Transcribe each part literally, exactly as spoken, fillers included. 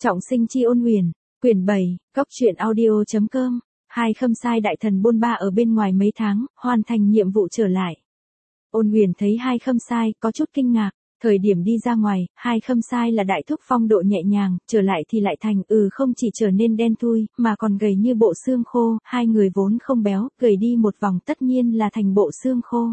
Trọng sinh chi ôn huyền, quyển bảy, góc truyện audio chấm com. Hai Khâm Sai đại thần bôn ba ở bên ngoài mấy tháng, hoàn thành nhiệm vụ trở lại. Ôn huyền thấy Hai Khâm Sai, có chút kinh ngạc. Thời điểm đi ra ngoài, Hai Khâm Sai là đại thúc phong độ nhẹ nhàng, trở lại thì lại thành ừ không chỉ trở nên đen thui, mà còn gầy như bộ xương khô. Hai người vốn không béo, gầy đi một vòng tất nhiên là thành bộ xương khô.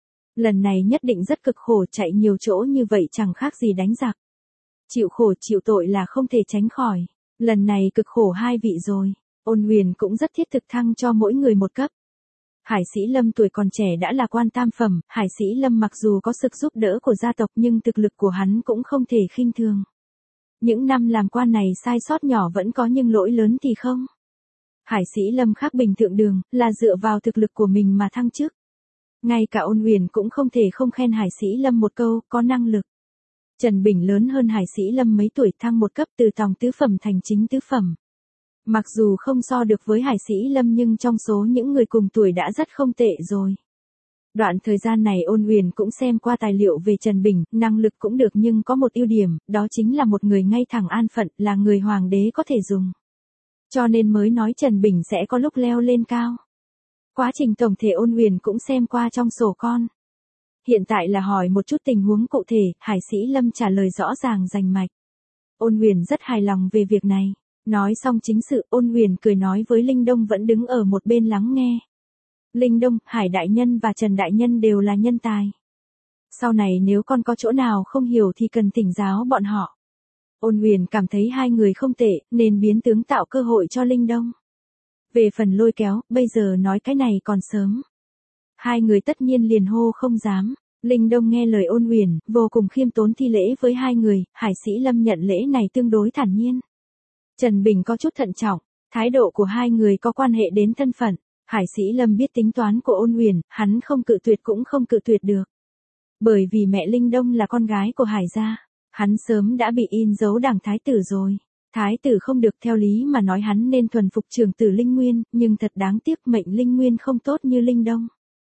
Lần này nhất định rất cực khổ, chạy nhiều chỗ như vậy chẳng khác gì đánh giặc. Chịu khổ chịu tội là không thể tránh khỏi. Lần này cực khổ hai vị rồi. Ôn huyền cũng rất thiết thực thăng cho mỗi người một cấp. Hải Sĩ Lâm tuổi còn trẻ đã là quan tam phẩm. Hải Sĩ Lâm mặc dù có sự giúp đỡ của gia tộc nhưng thực lực của hắn cũng không thể khinh thường. Những năm làm quan này sai sót nhỏ vẫn có nhưng lỗi lớn thì không. Hải Sĩ Lâm khác bình thượng đường, là dựa vào thực lực của mình mà thăng chức. Ngay cả Ôn huyền cũng không thể không khen Hải Sĩ Lâm một câu, có năng lực. Trần Bình lớn hơn Hải Sĩ Lâm mấy tuổi, thăng một cấp từ tòng tứ phẩm thành chính tứ phẩm. Mặc dù không so được với Hải Sĩ Lâm nhưng trong số những người cùng tuổi đã rất không tệ rồi. Đoạn thời gian này Ôn huyền cũng xem qua tài liệu về Trần Bình, năng lực cũng được nhưng có một ưu điểm, đó chính là một người ngay thẳng an phận, là người hoàng đế có thể dùng. Cho nên mới nói Trần Bình sẽ có lúc leo lên cao. Quá trình tổng thể Ôn huyền cũng xem qua trong sổ con. Hiện tại là hỏi một chút tình huống cụ thể, Hải Sĩ Lâm trả lời rõ ràng rành mạch. Ôn huyền rất hài lòng về việc này. Nói xong chính sự, Ôn huyền cười nói với Linh Đông vẫn đứng ở một bên lắng nghe. Linh Đông, Hải Đại Nhân và Trần Đại Nhân đều là nhân tài. Sau này nếu con có chỗ nào không hiểu thì cần thỉnh giáo bọn họ. Ôn huyền cảm thấy hai người không tệ, nên biến tướng tạo cơ hội cho Linh Đông. Về phần lôi kéo, bây giờ nói cái này còn sớm. Hai người tất nhiên liền hô không dám. Linh Đông nghe lời Ôn huyền, vô cùng khiêm tốn thi lễ với hai người. Hải Sĩ Lâm nhận lễ này tương đối thản nhiên. Trần Bình có chút thận trọng. Thái độ của hai người có quan hệ đến thân phận. Hải Sĩ Lâm biết tính toán của Ôn huyền, hắn không cự tuyệt cũng không cự tuyệt được. Bởi vì mẹ Linh Đông là con gái của Hải gia, hắn sớm đã bị in dấu đảng thái tử rồi. Thái tử không được, theo lý mà nói hắn nên thuần phục trưởng tử Linh Nguyên, nhưng thật đáng tiếc mệnh Linh Nguyên không tốt như Linh Đông.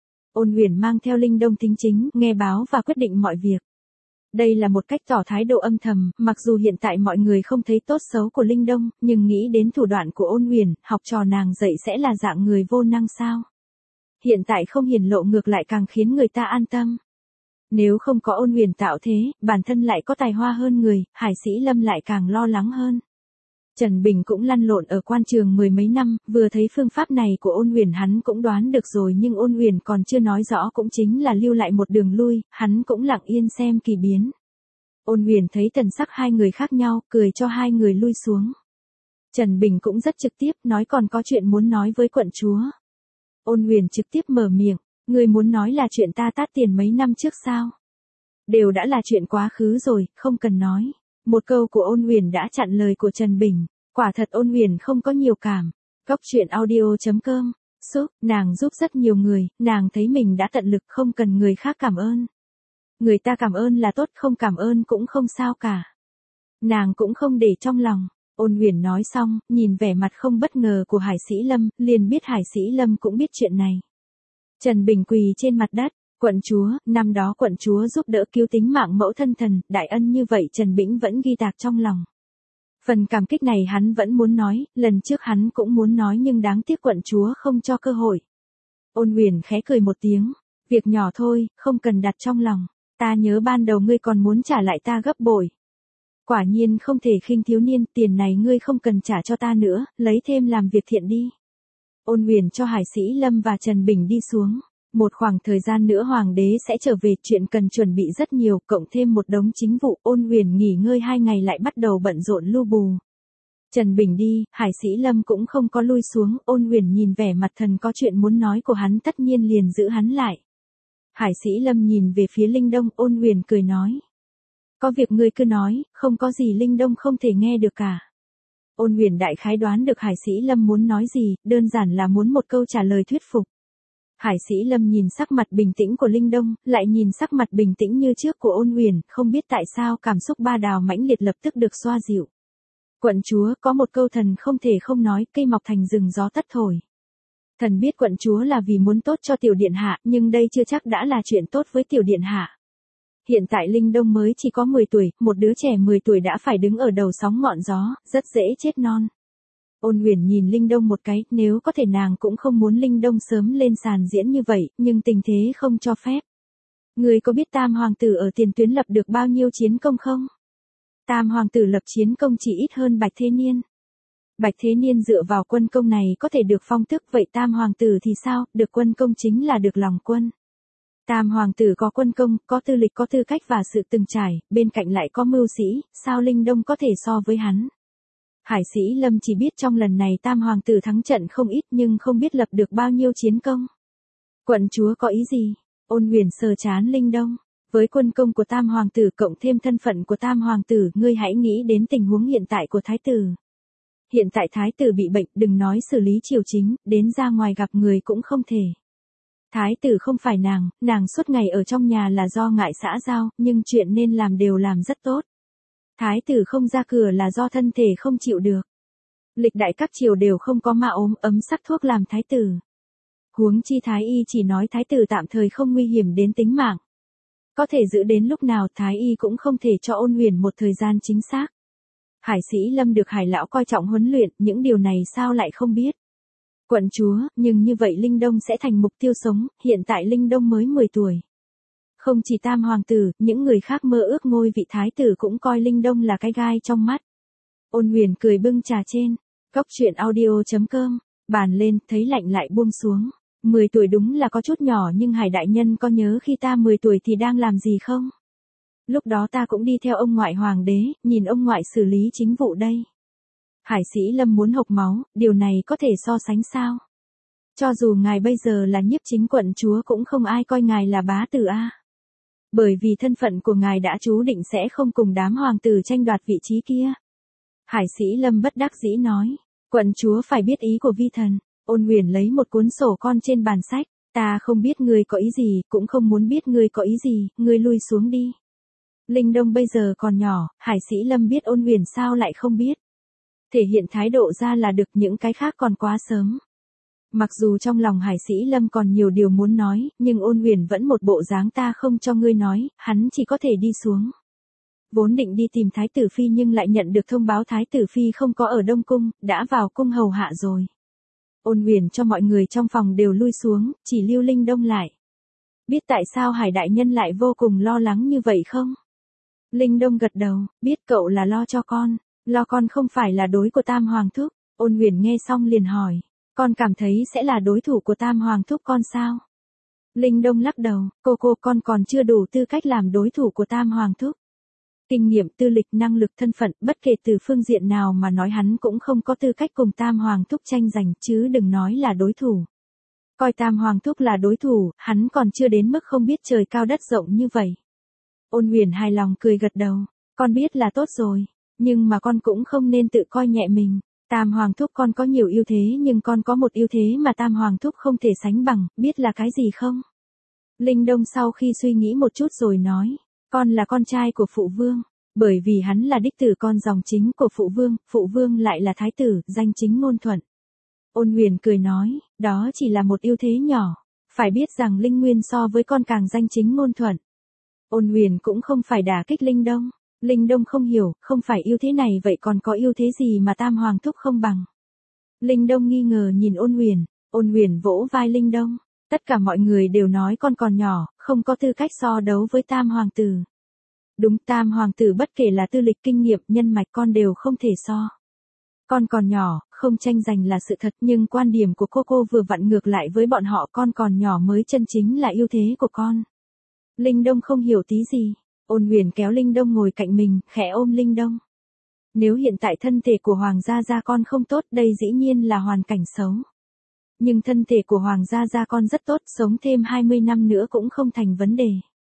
Ôn huyền mang theo Linh Đông thính chính, nghe báo và quyết định mọi việc. Đây là một cách tỏ thái độ âm thầm, mặc dù hiện tại mọi người không thấy tốt xấu của Linh Đông, nhưng nghĩ đến thủ đoạn của Ôn huyền, học trò nàng dạy sẽ là dạng người vô năng sao. Hiện tại không hiển lộ ngược lại càng khiến người ta an tâm. Nếu không có Ôn huyền tạo thế, bản thân lại có tài hoa hơn người, Hải Sĩ Lâm lại càng lo lắng hơn. Trần Bình cũng lăn lộn ở quan trường mười mấy năm, vừa thấy phương pháp này của Ôn huyền hắn cũng đoán được rồi nhưng Ôn huyền còn chưa nói rõ cũng chính là lưu lại một đường lui, hắn cũng lặng yên xem kỳ biến. Ôn huyền thấy thần sắc hai người khác nhau, cười cho hai người lui xuống. Trần Bình cũng rất trực tiếp, nói còn có chuyện muốn nói với quận chúa. Ôn huyền trực tiếp mở miệng, người muốn nói là chuyện ta tát tiền mấy năm trước sao? Đều đã là chuyện quá khứ rồi, không cần nói. Một câu của Ôn huyền đã chặn lời của Trần Bình. Quả thật Ôn huyền không có nhiều cảm. Góc truyện audio chấm com. Giúp, nàng giúp rất nhiều người, nàng thấy mình đã tận lực không cần người khác cảm ơn. Người ta cảm ơn là tốt, không cảm ơn cũng không sao cả. Nàng cũng không để trong lòng. Ôn huyền nói xong, nhìn vẻ mặt không bất ngờ của Hải Sĩ Lâm, liền biết Hải Sĩ Lâm cũng biết chuyện này. Trần Bình quỳ trên mặt đất. Quận chúa, năm đó quận chúa giúp đỡ cứu tính mạng mẫu thân thần, đại ân như vậy Trần Bĩnh vẫn ghi tạc trong lòng. Phần cảm kích này hắn vẫn muốn nói, lần trước hắn cũng muốn nói nhưng đáng tiếc quận chúa không cho cơ hội. Ôn huyền khẽ cười một tiếng, việc nhỏ thôi, không cần đặt trong lòng, ta nhớ ban đầu ngươi còn muốn trả lại ta gấp bội. Quả nhiên không thể khinh thiếu niên, tiền này ngươi không cần trả cho ta nữa, lấy thêm làm việc thiện đi. Ôn huyền cho Hải Sĩ Lâm và Trần Bình đi xuống. Một khoảng thời gian nữa hoàng đế sẽ trở về, chuyện cần chuẩn bị rất nhiều, cộng thêm một đống chính vụ. Ôn huyền nghỉ ngơi hai ngày lại bắt đầu bận rộn lu bù. Trần Bình đi, Hải Sĩ Lâm cũng không có lui xuống. Ôn huyền nhìn vẻ mặt thần có chuyện muốn nói của hắn tất nhiên liền giữ hắn lại. Hải Sĩ Lâm nhìn về phía Linh Đông, Ôn huyền cười nói. Có việc ngươi cứ nói, không có gì Linh Đông không thể nghe được cả. Ôn huyền đại khái đoán được Hải Sĩ Lâm muốn nói gì, đơn giản là muốn một câu trả lời thuyết phục. Hải Sĩ Lâm nhìn sắc mặt bình tĩnh của Linh Đông, lại nhìn sắc mặt bình tĩnh như trước của Ôn huyền, không biết tại sao cảm xúc ba đào mãnh liệt lập tức được xoa dịu. Quận chúa, có một câu thần không thể không nói, cây mọc thành rừng gió tất thổi. Thần biết quận chúa là vì muốn tốt cho tiểu điện hạ, nhưng đây chưa chắc đã là chuyện tốt với tiểu điện hạ. Hiện tại Linh Đông mới chỉ có mười tuổi, một đứa trẻ mười tuổi đã phải đứng ở đầu sóng ngọn gió, rất dễ chết non. Ôn Huyền nhìn Linh Đông một cái, nếu có thể nàng cũng không muốn Linh Đông sớm lên sàn diễn như vậy, nhưng tình thế không cho phép. Người có biết Tam Hoàng tử ở tiền tuyến lập được bao nhiêu chiến công không? Tam Hoàng tử lập chiến công chỉ ít hơn Bạch Thế Niên. Bạch Thế Niên dựa vào quân công này có thể được phong tước, vậy Tam Hoàng tử thì sao, được quân công chính là được lòng quân. Tam Hoàng tử có quân công, có tư lịch, có tư cách và sự từng trải, bên cạnh lại có mưu sĩ, sao Linh Đông có thể so với hắn. Hải Sĩ Lâm chỉ biết trong lần này Tam Hoàng tử thắng trận không ít nhưng không biết lập được bao nhiêu chiến công. Quận chúa có ý gì? Ôn Huyền sờ trán Linh Đông. Với quân công của Tam Hoàng tử cộng thêm thân phận của Tam Hoàng tử, ngươi hãy nghĩ đến tình huống hiện tại của Thái tử. Hiện tại Thái tử bị bệnh, đừng nói xử lý triều chính, đến ra ngoài gặp người cũng không thể. Thái tử không phải nàng, nàng suốt ngày ở trong nhà là do ngại xã giao, nhưng chuyện nên làm đều làm rất tốt. Thái tử không ra cửa là do thân thể không chịu được. Lịch đại các triều đều không có ma ốm ấm sắc thuốc làm thái tử. Huống chi Thái y chỉ nói Thái tử tạm thời không nguy hiểm đến tính mạng. Có thể giữ đến lúc nào Thái y cũng không thể cho Ôn Huyền một thời gian chính xác. Hải Sĩ Lâm được Hải lão coi trọng huấn luyện, những điều này sao lại không biết. Quận chúa, nhưng như vậy Linh Đông sẽ thành mục tiêu sống, hiện tại Linh Đông mới mười tuổi. Không chỉ Tam Hoàng tử, những người khác mơ ước ngôi vị Thái tử cũng coi Linh Đông là cái gai trong mắt. Ôn Huyền cười bưng trà trên, góc truyện audio chấm com, bàn lên, thấy lạnh lại buông xuống. mười tuổi đúng là có chút nhỏ nhưng Hải đại nhân có nhớ khi ta mười tuổi thì đang làm gì không? Lúc đó ta cũng đi theo ông ngoại hoàng đế, nhìn ông ngoại xử lý chính vụ đây. Hải Sĩ Lâm muốn hộc máu, điều này có thể so sánh sao? Cho dù ngài bây giờ là nhiếp chính quận chúa cũng không ai coi ngài là bá tử a. Bởi vì thân phận của ngài đã chú định sẽ không cùng đám hoàng tử tranh đoạt vị trí kia. Hải Sĩ Lâm bất đắc dĩ nói, quận chúa phải biết ý của vi thần. Ôn Huyền lấy một cuốn sổ con trên bàn sách, ta không biết ngươi có ý gì, cũng không muốn biết ngươi có ý gì, ngươi lui xuống đi. Linh Đông bây giờ còn nhỏ, Hải Sĩ Lâm biết Ôn Huyền sao lại không biết. Thể hiện thái độ ra là được, những cái khác còn quá sớm. Mặc dù trong lòng Hải Sĩ Lâm còn nhiều điều muốn nói, nhưng Ôn Huyền vẫn một bộ dáng ta không cho ngươi nói, hắn chỉ có thể đi xuống. Vốn định đi tìm Thái tử Phi nhưng lại nhận được thông báo Thái tử Phi không có ở Đông Cung, đã vào cung hầu hạ rồi. Ôn Huyền cho mọi người trong phòng đều lui xuống, chỉ lưu Linh Đông lại. Biết tại sao Hải đại nhân lại vô cùng lo lắng như vậy không? Linh Đông gật đầu, biết cậu là lo cho con, lo con không phải là đối của Tam Hoàng thúc. Ôn Huyền nghe xong liền hỏi, con cảm thấy sẽ là đối thủ của Tam Hoàng thúc con sao? Linh Đông lắc đầu, cô cô con còn chưa đủ tư cách làm đối thủ của Tam Hoàng thúc. Kinh nghiệm, tư lịch, năng lực, thân phận, bất kể từ phương diện nào mà nói hắn cũng không có tư cách cùng Tam Hoàng thúc tranh giành, chứ đừng nói là đối thủ. Coi Tam Hoàng thúc là đối thủ, hắn còn chưa đến mức không biết trời cao đất rộng như vậy. Ôn Huyền hài lòng cười gật đầu, con biết là tốt rồi, nhưng mà con cũng không nên tự coi nhẹ mình. Tam Hoàng thúc con có nhiều ưu thế nhưng con có một ưu thế mà Tam Hoàng thúc không thể sánh bằng, biết là cái gì không? Linh Đông sau khi suy nghĩ một chút rồi nói, con là con trai của phụ vương, bởi vì hắn là đích tử con dòng chính của phụ vương, phụ vương lại là thái tử, danh chính ngôn thuận. Ôn Huyền cười nói, đó chỉ là một ưu thế nhỏ, phải biết rằng Linh Nguyên so với con càng danh chính ngôn thuận. Ôn Huyền cũng không phải đả kích Linh Đông. Linh Đông không hiểu, không phải ưu thế này vậy còn có ưu thế gì mà Tam Hoàng thúc không bằng. Linh Đông nghi ngờ nhìn Ôn Huyền, Ôn Huyền vỗ vai Linh Đông, tất cả mọi người đều nói con còn nhỏ, không có tư cách so đấu với Tam Hoàng tử. Đúng, Tam Hoàng tử bất kể là tư lịch, kinh nghiệm, nhân mạch con đều không thể so. Con còn nhỏ, không tranh giành là sự thật nhưng quan điểm của cô cô vừa vặn ngược lại với bọn họ, con còn nhỏ mới chân chính là ưu thế của con. Linh Đông không hiểu tí gì. Ôn Huyền kéo Linh Đông ngồi cạnh mình, khẽ ôm Linh Đông. Nếu hiện tại thân thể của Hoàng gia gia con không tốt, đây dĩ nhiên là hoàn cảnh xấu. Nhưng thân thể của Hoàng gia gia con rất tốt, sống thêm hai mươi năm nữa cũng không thành vấn đề.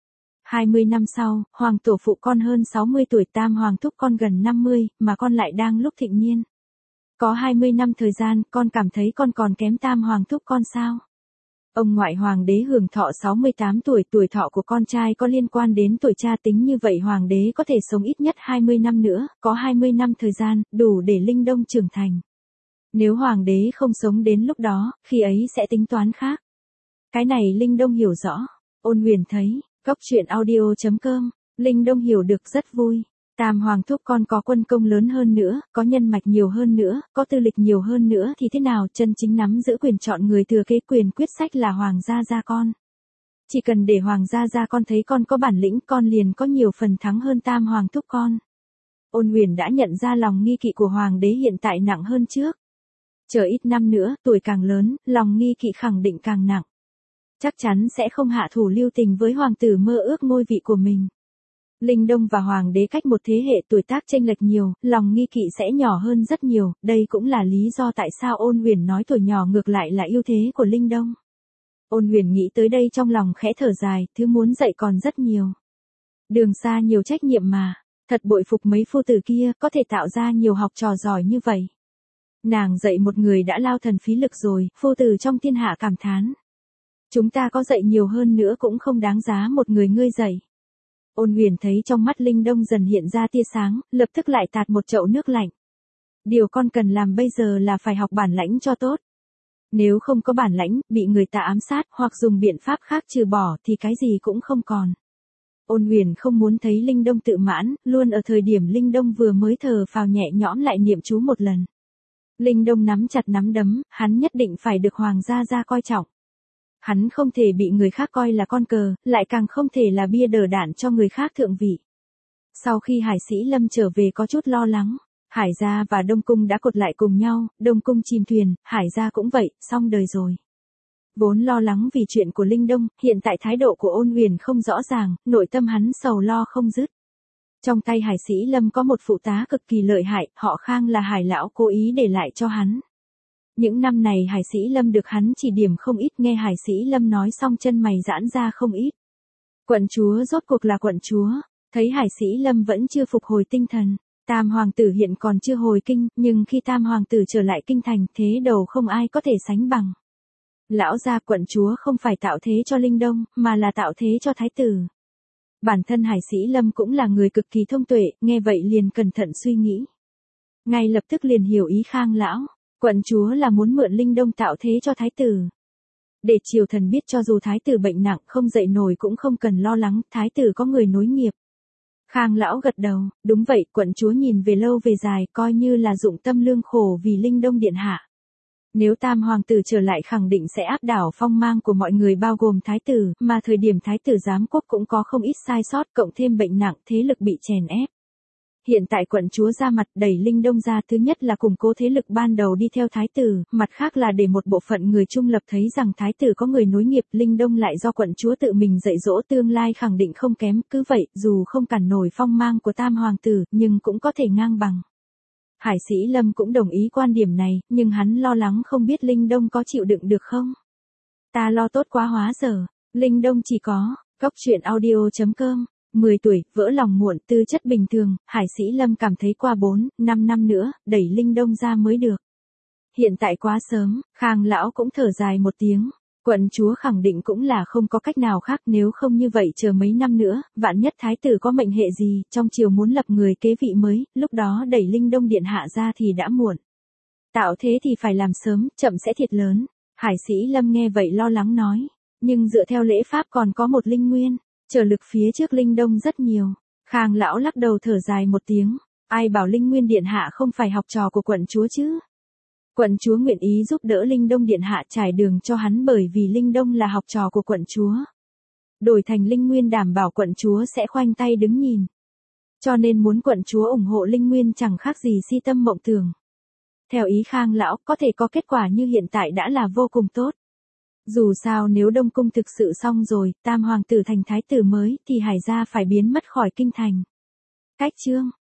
hai mươi năm sau, Hoàng tổ phụ con hơn sáu mươi tuổi, Tam Hoàng thúc con gần năm mươi, mà con lại đang lúc thịnh niên. Có hai mươi năm thời gian, con cảm thấy con còn kém Tam Hoàng thúc con sao? Ông ngoại hoàng đế hưởng thọ sáu mươi tám tuổi, tuổi thọ của con trai có liên quan đến tuổi cha, tính như vậy hoàng đế có thể sống ít nhất hai mươi năm nữa, có hai mươi năm thời gian, đủ để Linh Đông trưởng thành. Nếu hoàng đế không sống đến lúc đó, khi ấy sẽ tính toán khác. Cái này Linh Đông hiểu rõ. Ôn Huyền thấy, Góc truyện audio.com, Linh Đông hiểu được rất vui. Tam hoàng thúc con có quân công lớn hơn nữa, có nhân mạch nhiều hơn nữa, có tư lịch nhiều hơn nữa thì thế nào, chân chính nắm giữ quyền chọn người thừa kế quyền quyết sách là hoàng gia gia con. Chỉ cần để hoàng gia gia con thấy con có bản lĩnh, con liền có nhiều phần thắng hơn tam hoàng thúc con. Ôn Huyền đã nhận ra lòng nghi kỵ của hoàng đế hiện tại nặng hơn trước. Chờ ít năm nữa, tuổi càng lớn, lòng nghi kỵ khẳng định càng nặng. Chắc chắn sẽ không hạ thủ lưu tình với hoàng tử mơ ước ngôi vị của mình. Linh Đông và hoàng đế cách một thế hệ, tuổi tác chênh lệch nhiều, lòng nghi kỵ sẽ nhỏ hơn rất nhiều, đây cũng là lý do tại sao Ôn Huyền nói tuổi nhỏ ngược lại là ưu thế của Linh Đông. Ôn Huyền nghĩ tới đây trong lòng khẽ thở dài, thứ muốn dạy còn rất nhiều. Đường xa nhiều trách nhiệm mà, thật bội phục mấy phu tử kia, có thể tạo ra nhiều học trò giỏi như vậy. Nàng dạy một người đã lao thần phí lực rồi, phu tử trong thiên hạ cảm thán. Chúng ta có dạy nhiều hơn nữa cũng không đáng giá một người ngươi dạy. Ôn Huyền thấy trong mắt Linh Đông dần hiện ra tia sáng, lập tức lại tạt một chậu nước lạnh. Điều con cần làm bây giờ là phải học bản lãnh cho tốt. Nếu không có bản lãnh, bị người ta ám sát hoặc dùng biện pháp khác trừ bỏ thì cái gì cũng không còn. Ôn Huyền không muốn thấy Linh Đông tự mãn, luôn ở thời điểm Linh Đông vừa mới thở phào nhẹ nhõm lại niệm chú một lần. Linh Đông nắm chặt nắm đấm, hắn nhất định phải được hoàng gia gia coi trọng. Hắn không thể bị người khác coi là con cờ, lại càng không thể là bia đỡ đạn cho người khác thượng vị. Sau khi Hải Sĩ Lâm trở về có chút lo lắng, Hải gia và Đông Cung đã cột lại cùng nhau, Đông Cung chìm thuyền, Hải gia cũng vậy, xong đời rồi. Vốn lo lắng vì chuyện của Linh Đông, hiện tại thái độ của Ôn Huyền không rõ ràng, nội tâm hắn sầu lo không dứt. Trong tay Hải Sĩ Lâm có một phụ tá cực kỳ lợi hại, họ Khang là Hải lão cố ý để lại cho hắn. Những năm này Hải Sĩ Lâm được hắn chỉ điểm không ít, nghe Hải Sĩ Lâm nói xong chân mày giãn ra không ít. Quận chúa rốt cuộc là quận chúa, thấy Hải Sĩ Lâm vẫn chưa phục hồi tinh thần. Tam hoàng tử hiện còn chưa hồi kinh, nhưng khi tam hoàng tử trở lại kinh thành, thế đầu không ai có thể sánh bằng. Lão gia, quận chúa không phải tạo thế cho Linh Đông, mà là tạo thế cho thái tử. Bản thân Hải Sĩ Lâm cũng là người cực kỳ thông tuệ, nghe vậy liền cẩn thận suy nghĩ. Ngay lập tức liền hiểu ý Khang lão. Quận chúa là muốn mượn Linh Đông tạo thế cho thái tử. Để triều thần biết cho dù thái tử bệnh nặng không dậy nổi cũng không cần lo lắng, thái tử có người nối nghiệp. Khang lão gật đầu, đúng vậy, quận chúa nhìn về lâu về dài, coi như là dụng tâm lương khổ vì Linh Đông điện hạ. Nếu tam hoàng tử trở lại khẳng định sẽ áp đảo phong mang của mọi người bao gồm thái tử, mà thời điểm thái tử giám quốc cũng có không ít sai sót, cộng thêm bệnh nặng, thế lực bị chèn ép. Hiện tại quận chúa ra mặt đẩy Linh Đông ra, thứ nhất là củng cố thế lực ban đầu đi theo thái tử, mặt khác là để một bộ phận người trung lập thấy rằng thái tử có người nối nghiệp, Linh Đông lại do quận chúa tự mình dạy dỗ, tương lai khẳng định không kém, cứ vậy, dù không cản nổi phong mang của tam hoàng tử, nhưng cũng có thể ngang bằng. Hải Sĩ Lâm cũng đồng ý quan điểm này, nhưng hắn lo lắng không biết Linh Đông có chịu đựng được không. Ta lo tốt quá hóa giờ, Linh Đông chỉ có, góc truyện audio.com. mười tuổi, vỡ lòng muộn, tư chất bình thường, Hải Sĩ Lâm cảm thấy qua bốn, năm năm nữa, đẩy Linh Đông ra mới được. Hiện tại quá sớm, Khang lão cũng thở dài một tiếng. Quận chúa khẳng định cũng là không có cách nào khác, nếu không như vậy chờ mấy năm nữa, vạn nhất thái tử có mệnh hệ gì, trong triều muốn lập người kế vị mới, lúc đó đẩy Linh Đông điện hạ ra thì đã muộn. Tạo thế thì phải làm sớm, chậm sẽ thiệt lớn. Hải Sĩ Lâm nghe vậy lo lắng nói, nhưng dựa theo lễ pháp còn có một linh nguyên. Trở lực phía trước Linh Đông rất nhiều. Khang lão lắc đầu thở dài một tiếng. Ai bảo Linh Nguyên điện hạ không phải học trò của quận chúa chứ? Quận chúa nguyện ý giúp đỡ Linh Đông điện hạ trải đường cho hắn, bởi vì Linh Đông là học trò của quận chúa. Đổi thành Linh Nguyên đảm bảo quận chúa sẽ khoanh tay đứng nhìn. Cho nên muốn quận chúa ủng hộ Linh Nguyên chẳng khác gì si tâm mộng tưởng. Theo ý Khang lão, có thể có kết quả như hiện tại đã là vô cùng tốt. Dù sao nếu Đông Cung thực sự xong rồi, tam hoàng tử thành thái tử mới, thì Hải gia phải biến mất khỏi kinh thành. Cách chương